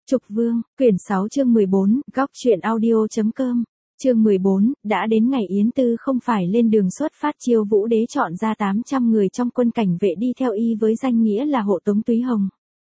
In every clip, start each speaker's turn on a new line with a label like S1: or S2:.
S1: Trục Vương, quyển 6 chương 14, góc truyện audio.com. Chương 14, đã đến ngày Yến Tư không phải lên đường xuất phát chiêu Vũ Đế chọn ra 800 người trong quân cảnh vệ đi theo y với danh nghĩa là hộ tống Túy Hồng.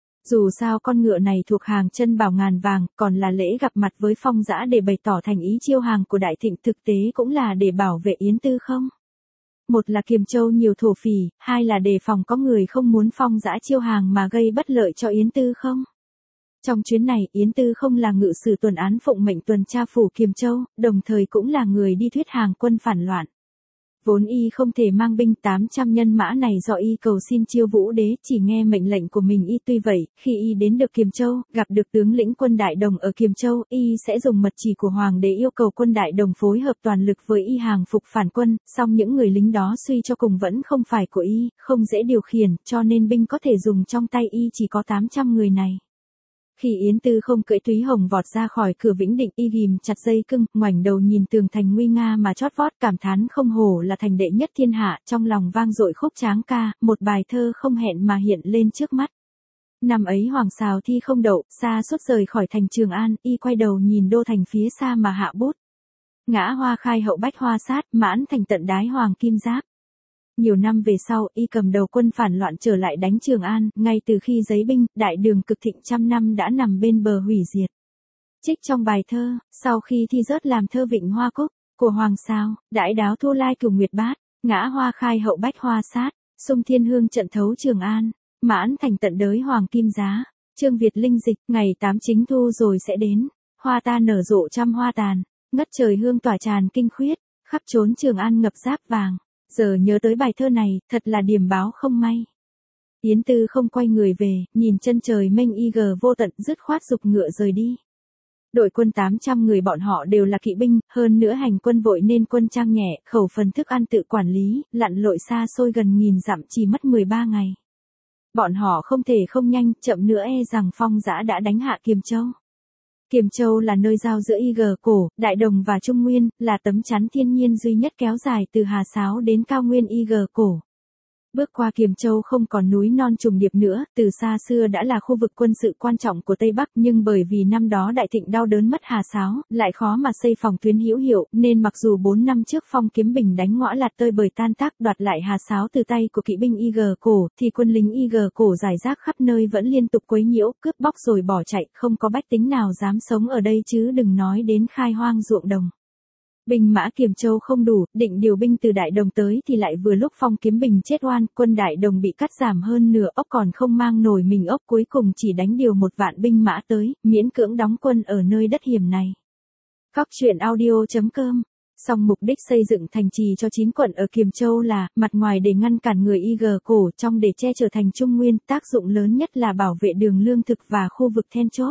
S1: Dù sao con ngựa này thuộc hàng chân bảo ngàn vàng, còn là lễ gặp mặt với Phong Dã để bày tỏ thành ý chiêu hàng của Đại Thịnh, thực tế cũng là để bảo vệ Yến Tư không. Một là Kiềm Châu nhiều thổ phỉ, hai là đề phòng có người không muốn Phong Dã chiêu hàng mà gây bất lợi cho Yến Tư không. Trong chuyến này, Yến Tư không là ngự sử tuần án phụng mệnh tuần tra phủ Kiềm Châu, đồng thời cũng là người đi thuyết hàng quân phản loạn. Vốn y không thể mang binh 800 nhân mã này do y cầu xin chiêu Vũ Đế, chỉ nghe mệnh lệnh của mình y. Tuy vậy, khi y đến được Kiềm Châu, gặp được tướng lĩnh quân Đại Đồng ở Kiềm Châu, y sẽ dùng mật chỉ của Hoàng đế yêu cầu quân Đại Đồng phối hợp toàn lực với y hàng phục phản quân, song những người lính đó suy cho cùng vẫn không phải của y, không dễ điều khiển, cho nên binh có thể dùng trong tay y chỉ có 800 người này. Khi Yến Tư không cưỡi Túy Hồng vọt ra khỏi cửa Vĩnh Định, y ghim chặt dây cưng, ngoảnh đầu nhìn tường thành nguy nga mà chót vót, cảm thán không hổ là thành đệ nhất thiên hạ, trong lòng vang dội khúc tráng ca, một bài thơ không hẹn mà hiện lên trước mắt. Năm ấy Hoàng Sào thi không đậu, xa suốt rời khỏi thành Trường An, y quay đầu nhìn đô thành phía xa mà hạ bút. Ngã hoa khai hậu bách hoa sát, mãn thành tận đái hoàng kim giáp. Nhiều năm về sau, y cầm đầu quân phản loạn trở lại đánh Trường An, ngay từ khi giấy binh, đại đường cực thịnh trăm năm đã nằm bên bờ hủy diệt. Trích trong bài thơ, sau khi thi rớt làm thơ Vịnh Hoa Cúc, của Hoàng Sào, đãi đáo thu lai cửu nguyệt bát, ngã hoa khai hậu bách hoa sát, xung thiên hương trận thấu Trường An, mãn thành tận đới hoàng kim giá, Trương Việt Linh dịch, ngày 8 chính thu rồi sẽ đến, hoa ta nở rộ trăm hoa tàn, ngất trời hương tỏa tràn kinh khuyết, khắp chốn Trường An ngập giáp vàng. Giờ nhớ tới bài thơ này, thật là điểm báo không may. Yến Tư không quay người về, nhìn chân trời mênh vô tận, dứt khoát dục ngựa rời đi. Đội quân 800 người bọn họ đều là kỵ binh, hơn nữa hành quân vội nên quân trang nhẹ, khẩu phần thức ăn tự quản lý, lặn lội xa xôi gần 1000 dặm chỉ mất 13 ngày. Bọn họ không thể không nhanh, chậm nữa rằng Phong Dã đã đánh hạ Kiềm Châu. Kiềm Châu là nơi giao giữa Cổ, Đại Đồng và Trung Nguyên, là tấm chắn thiên nhiên duy nhất kéo dài từ Hà Sáo đến cao nguyên Cổ. Bước qua Kiềm Châu không còn núi non trùng điệp nữa, từ xa xưa đã là khu vực quân sự quan trọng của Tây Bắc, nhưng bởi vì năm đó Đại Thịnh đau đớn mất Hà Sáo, lại khó mà xây phòng tuyến hữu hiệu, nên mặc dù 4 năm trước Phong Kiếm Bình đánh ngõa Lạt Tơi Bời tan tác đoạt lại Hà Sáo từ tay của kỵ binh Cổ, thì quân lính Cổ rải rác khắp nơi vẫn liên tục quấy nhiễu, cướp bóc rồi bỏ chạy, không có bách tính nào dám sống ở đây chứ đừng nói đến khai hoang ruộng đồng. Binh mã Kiềm Châu không đủ, định điều binh từ Đại Đồng tới thì lại vừa lúc Phong Kiếm Bình chết oan, quân Đại Đồng bị cắt giảm hơn nửa, ốc còn không mang nổi mình ốc, cuối cùng chỉ đánh điều 1 vạn binh mã tới, miễn cưỡng đóng quân ở nơi đất hiểm này. Góc truyện audio.com. Song mục đích xây dựng thành trì cho 9 quận ở Kiềm Châu là, mặt ngoài để ngăn cản người Cổ, trong để che chở thành Trung Nguyên, tác dụng lớn nhất là bảo vệ đường lương thực và khu vực then chốt.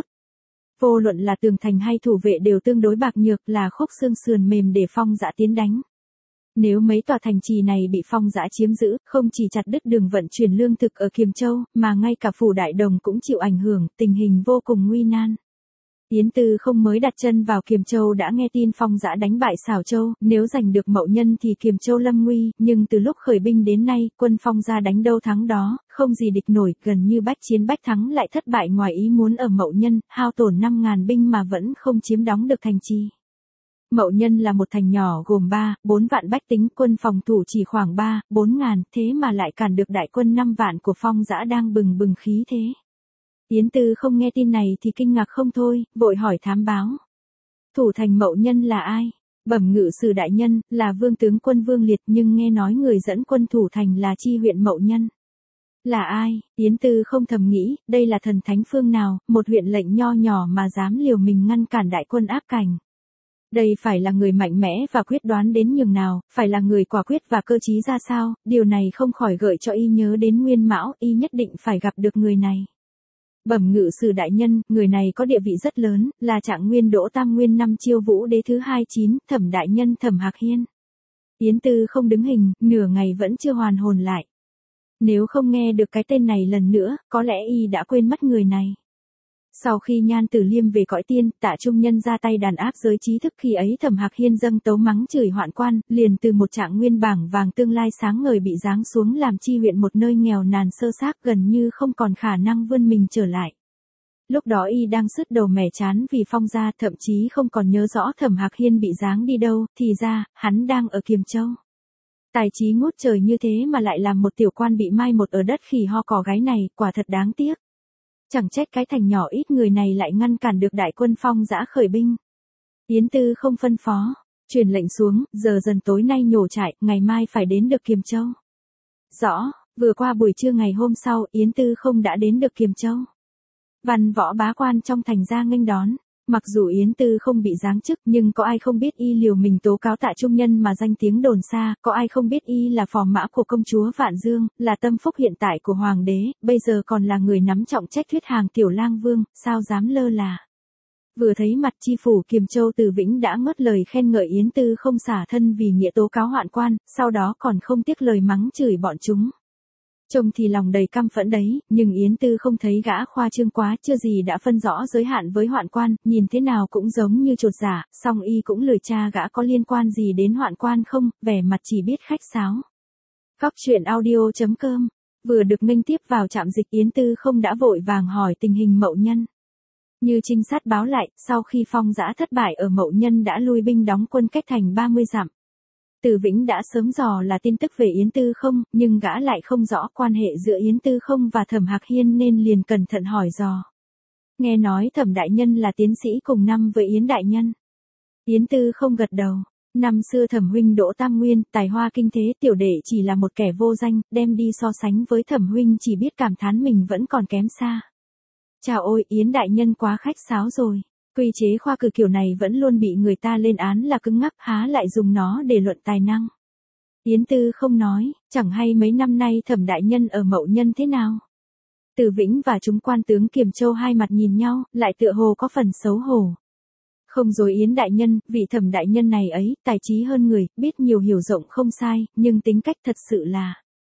S1: Vô luận là tường thành hay thủ vệ đều tương đối bạc nhược, là khúc xương sườn mềm để Phong Dã tiến đánh. Nếu mấy tòa thành trì này bị Phong Dã chiếm giữ, không chỉ chặt đứt đường vận chuyển lương thực ở Kiềm Châu, mà ngay cả phủ Đại Đồng cũng chịu ảnh hưởng, tình hình vô cùng nguy nan. Yến Tư không mới đặt chân vào Kiềm Châu đã nghe tin Phong Dã đánh bại Sảo Châu, nếu giành được Mậu Nhân thì Kiềm Châu lâm nguy, nhưng từ lúc khởi binh đến nay, quân Phong Gia đánh đâu thắng đó, không gì địch nổi, gần như bách chiến bách thắng lại thất bại ngoài ý muốn ở Mậu Nhân, hao tổn 5.000 binh mà vẫn không chiếm đóng được thành trì. Mậu Nhân là một thành nhỏ gồm 4 vạn bách tính, quân phòng thủ chỉ khoảng 4 ngàn, thế mà lại cản được đại quân 5 vạn của Phong Dã đang bừng bừng khí thế. Yến Tư không nghe tin này thì kinh ngạc không thôi, vội hỏi thám báo. Thủ thành Mậu Nhân là ai? Bẩm ngự sử đại nhân, là vương tướng quân Vương Liệt, nhưng nghe nói người dẫn quân thủ thành là chi huyện Mậu Nhân. Là ai? Yến Tư không thầm nghĩ, đây là thần thánh phương nào, một huyện lệnh nho nhỏ mà dám liều mình ngăn cản đại quân áp cảnh. Đây phải là người mạnh mẽ và quyết đoán đến nhường nào, phải là người quả quyết và cơ trí ra sao, điều này không khỏi gợi cho y nhớ đến Nguyên Mão, y nhất định phải gặp được người này. Bẩm ngự sử đại nhân, người này có địa vị rất lớn, là Trạng Nguyên Đỗ Tam Nguyên năm chiêu Vũ Đế thứ 29, Thẩm đại nhân Thẩm Hạc Hiên. Yến Tư không đứng hình, nửa ngày vẫn chưa hoàn hồn lại. Nếu không nghe được cái tên này lần nữa, có lẽ y đã quên mất người này. Sau khi Nhan Tử Liêm về cõi tiên, Tạ Trung Nhân ra tay đàn áp giới trí thức, khi ấy Thẩm Hạc Hiên dâng tấu mắng chửi hoạn quan, liền từ một Trạng Nguyên bảng vàng tương lai sáng ngời bị giáng xuống làm chi huyện một nơi nghèo nàn sơ xác, gần như không còn khả năng vươn mình trở lại. Lúc đó y đang sứt đầu mẻ chán vì Phong gia, thậm chí không còn nhớ rõ Thẩm Hạc Hiên bị giáng đi đâu, thì ra, hắn đang ở Kiềm Châu. Tài trí ngút trời như thế mà lại làm một tiểu quan bị mai một ở đất khỉ ho cò gái này, quả thật đáng tiếc. Chẳng trách cái thành nhỏ ít người này lại ngăn cản được đại quân Phong dã khởi binh. Yến Tư không phân phó, truyền lệnh xuống, giờ dần tối nay nhổ trại, ngày mai phải đến được Kiềm Châu. Rõ, vừa qua buổi trưa ngày hôm sau, Yến Tư không đã đến được Kiềm Châu. Văn võ bá quan trong thành ra nghênh đón. Mặc dù Yến Tư không bị giáng chức nhưng có ai không biết y liều mình tố cáo Tạ Trung Nhân mà danh tiếng đồn xa, có ai không biết y là phò mã của công chúa Vạn Dương, là tâm phúc hiện tại của hoàng đế, bây giờ còn là người nắm trọng trách thuyết hàng tiểu lang vương, sao dám lơ là. Vừa thấy mặt chi phủ Kiềm Châu Từ Vĩnh đã ngớt lời khen ngợi Yến Tư không xả thân vì nghĩa tố cáo hoạn quan, sau đó còn không tiếc lời mắng chửi bọn chúng. Trông thì lòng đầy căm phẫn đấy, nhưng Yến Tư không thấy gã khoa trương quá, chưa gì đã phân rõ giới hạn với hoạn quan, nhìn thế nào cũng giống như chột giả, song y cũng lười tra gã có liên quan gì đến hoạn quan không, vẻ mặt chỉ biết khách sáo. Góc truyện audio.com, vừa được nghênh tiếp vào trạm dịch Yến Tư không đã vội vàng hỏi tình hình Mậu Nhân. Như trinh sát báo lại, sau khi Phong dã thất bại ở Mậu Nhân đã lui binh đóng quân cách thành 30 dặm. Từ Vĩnh đã sớm dò là tin tức về Yến Tư không, nhưng gã lại không rõ quan hệ giữa Yến Tư không và Thẩm Hạc Hiên nên liền cẩn thận hỏi dò. Nghe nói Thẩm đại nhân là tiến sĩ cùng năm với Yến đại nhân. Yến Tư không gật đầu. Năm xưa Thẩm huynh đỗ tam nguyên, tài hoa kinh thế, tiểu đệ chỉ là một kẻ vô danh, đem đi so sánh với Thẩm huynh chỉ biết cảm thán mình vẫn còn kém xa. Chào ôi, Yến đại nhân quá khách sáo rồi. Quy chế khoa cử kiểu này vẫn luôn bị người ta lên án là cứng ngắc, há lại dùng nó để luận tài năng. Yến Tư không nói, chẳng hay mấy năm nay Thẩm đại nhân ở Mậu Nhân thế nào. Từ Vĩnh và chúng quan tướng Kiềm Châu hai mặt nhìn nhau, lại tựa hồ có phần xấu hổ. Không dối Yến đại nhân, vị Thẩm đại nhân này ấy, tài trí hơn người, biết nhiều hiểu rộng không sai, nhưng tính cách thật sự là...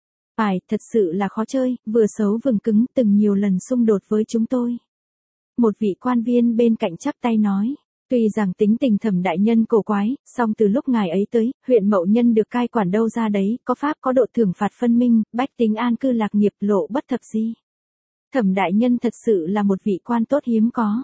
S1: thật sự là khó chơi, vừa xấu vừa cứng, từng nhiều lần xung đột với chúng tôi. Một vị quan viên bên cạnh chắp tay nói, tuy rằng tính tình Thẩm đại nhân cổ quái, song từ lúc ngài ấy tới, huyện Mậu Nhân được cai quản đâu ra đấy, có pháp có độ thưởng phạt phân minh, bách tính an cư lạc nghiệp, lộ bất thập di. Thẩm đại nhân thật sự là một vị quan tốt hiếm có.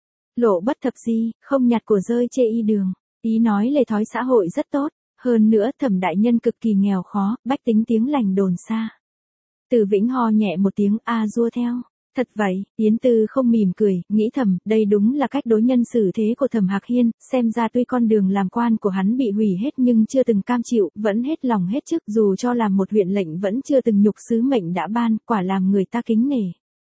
S1: Lộ bất thập di, không nhặt của rơi chê y đường, ý nói lề thói xã hội rất tốt, hơn nữa Thẩm đại nhân cực kỳ nghèo khó, bách tính tiếng lành đồn xa. Từ Vĩnh ho nhẹ một tiếng a dua theo. Thật vậy, Yến Tư không mỉm cười, nghĩ thầm, đây đúng là cách đối nhân xử thế của Thẩm Hạc Hiên, xem ra tuy con đường làm quan của hắn bị hủy hết nhưng chưa từng cam chịu, vẫn hết lòng hết chức, dù cho làm một huyện lệnh vẫn chưa từng nhục sứ mệnh đã ban, quả làm người ta kính nể.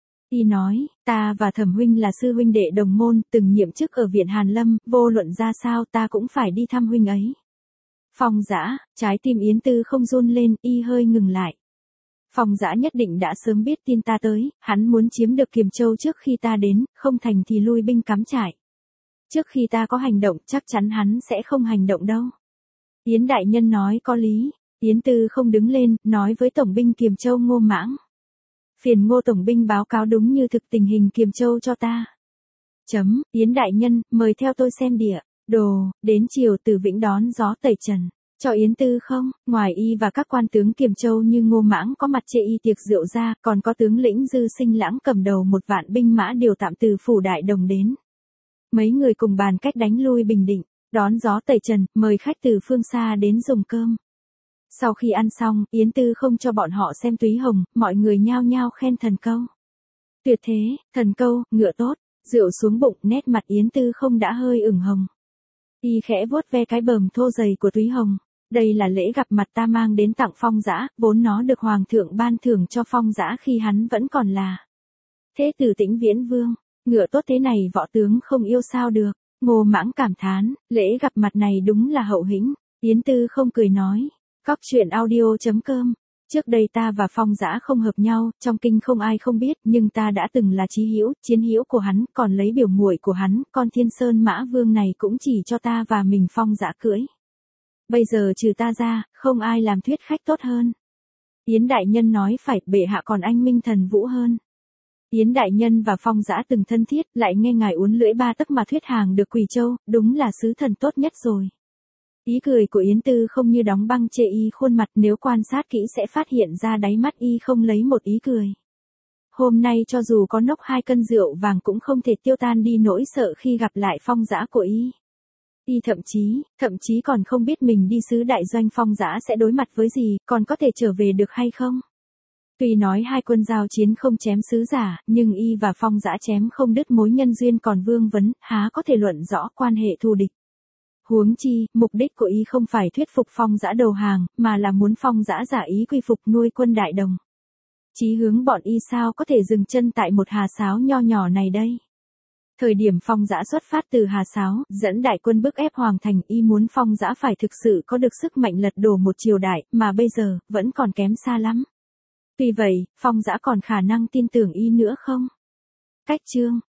S1: Y nói, ta và Thẩm huynh là sư huynh đệ đồng môn, từng nhiệm chức ở viện Hàn Lâm, vô luận ra sao ta cũng phải đi thăm huynh ấy. Phong dã, trái tim Yến Tư không run lên, y hơi ngừng lại. Phong dã nhất định đã sớm biết tin ta tới, hắn muốn chiếm được Kiềm Châu trước khi ta đến, không thành thì lui binh cắm trại. Trước khi ta có hành động chắc chắn hắn sẽ không hành động đâu. Yến đại nhân nói có lý, Yến Tư không đứng lên, nói với tổng binh Kiềm Châu Ngô Mãng. Phiền Ngô tổng binh báo cáo đúng như thực tình hình Kiềm Châu cho ta. Yến đại nhân, mời theo tôi xem địa, đồ, đến chiều Từ Vĩnh đón gió tẩy trần. Cho Yến Tư không, ngoài y và các quan tướng Kiềm Châu như Ngô Mãng có mặt chê y tiệc rượu ra, còn có tướng lĩnh Dư Sinh Lãng cầm đầu 1 vạn binh mã điều tạm từ phủ Đại Đồng đến. Mấy người cùng bàn cách đánh lui Bình Định, đón gió tẩy trần, mời khách từ phương xa đến dùng cơm. Sau khi ăn xong, Yến Tư không cho bọn họ xem túy hồng, mọi người nhao nhao khen thần câu. Tuyệt thế, thần câu, ngựa tốt, rượu xuống bụng, nét mặt Yến Tư không đã hơi ửng hồng. Y khẽ vuốt ve cái bờm thô dày của túy hồng. Đây là lễ gặp mặt ta mang đến tặng Phong dã, vốn nó được Hoàng thượng ban thưởng cho Phong dã khi hắn vẫn còn là thế tử Tĩnh Viễn Vương. Ngựa tốt thế này võ tướng không yêu sao được. Ngô Mãng cảm thán, lễ gặp mặt này đúng là hậu hĩnh. Yến Tư không cười nói, góc truyện audio.com. Trước đây ta và Phong dã không hợp nhau, trong kinh không ai không biết, nhưng ta đã từng là chí hữu, chiến hữu của hắn, còn lấy biểu muội của hắn, con Thiên Sơn Mã Vương này cũng chỉ cho ta và mình Phong dã cưỡi. Bây giờ trừ ta ra, không ai làm thuyết khách tốt hơn. Yến đại nhân nói phải, bệ hạ còn anh minh thần vũ hơn. Yến đại nhân và Phong dã từng thân thiết, lại nghe ngài uốn lưỡi 3 tấc mà thuyết hàng được Quỳ Châu, đúng là sứ thần tốt nhất rồi. Ý cười của Yến Tư không như đóng băng chê y khuôn mặt, nếu quan sát kỹ sẽ phát hiện ra đáy mắt y không lấy một ý cười. hôm nay cho dù có nốc 2 cân rượu vàng cũng không thể tiêu tan đi nỗi sợ khi gặp lại Phong Dã của y. Y thậm chí còn không biết mình đi sứ đại doanh Phong Dã sẽ đối mặt với gì, còn có thể trở về được hay không. Tuy nói hai quân giao chiến không chém sứ giả, nhưng y và Phong Dã chém không đứt mối nhân duyên còn vương vấn, há có thể luận rõ quan hệ thù địch. Huống chi, mục đích của y không phải thuyết phục Phong Dã đầu hàng, mà là muốn Phong Dã giả ý quy phục nuôi quân Đại Đồng. Chí hướng bọn y sao có thể dừng chân tại một Hà Sáo nho nhỏ này đây. Thời điểm Phong Dã xuất phát từ Hà Sáo, dẫn đại quân bức ép Hoàng Thành, y muốn Phong Dã phải thực sự có được sức mạnh lật đổ một triều đại, mà bây giờ, vẫn còn kém xa lắm. Tuy vậy, Phong Dã còn khả năng tin tưởng y nữa không? Cách chương